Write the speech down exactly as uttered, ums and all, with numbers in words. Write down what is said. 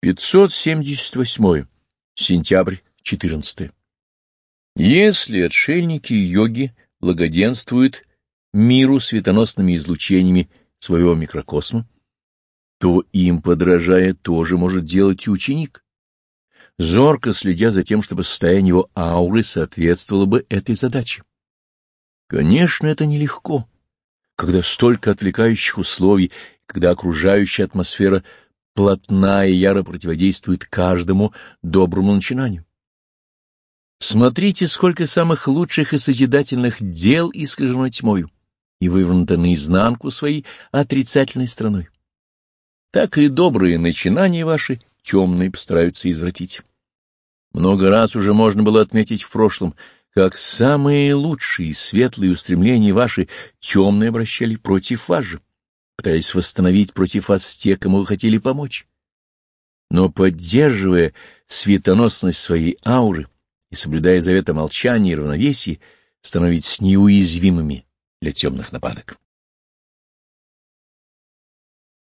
пятьсот семьдесят восьмое. Сентябрь четырнадцатое. Если отшельники и йоги благоденствуют миру светоносными излучениями своего микрокосма, то им, подражая, тоже может делать и ученик, зорко следя за тем, чтобы состояние его ауры соответствовало бы этой задаче. Конечно, это нелегко, когда столько отвлекающих условий, когда окружающая атмосфера плотна и яро противодействует каждому доброму начинанию. Смотрите, сколько самых лучших и созидательных дел искажено тьмою и вывернуто наизнанку своей отрицательной стороной. Так и добрые начинания ваши темные постараются извратить. Много раз уже можно было отметить в прошлом, как самые лучшие и светлые устремления ваши темные обращали против вас же, пытаясь восстановить против вас те, кому вы хотели помочь. Но, поддерживая светоносность своей ауры и соблюдая заветы молчания и равновесия, становитесь неуязвимыми для темных нападок.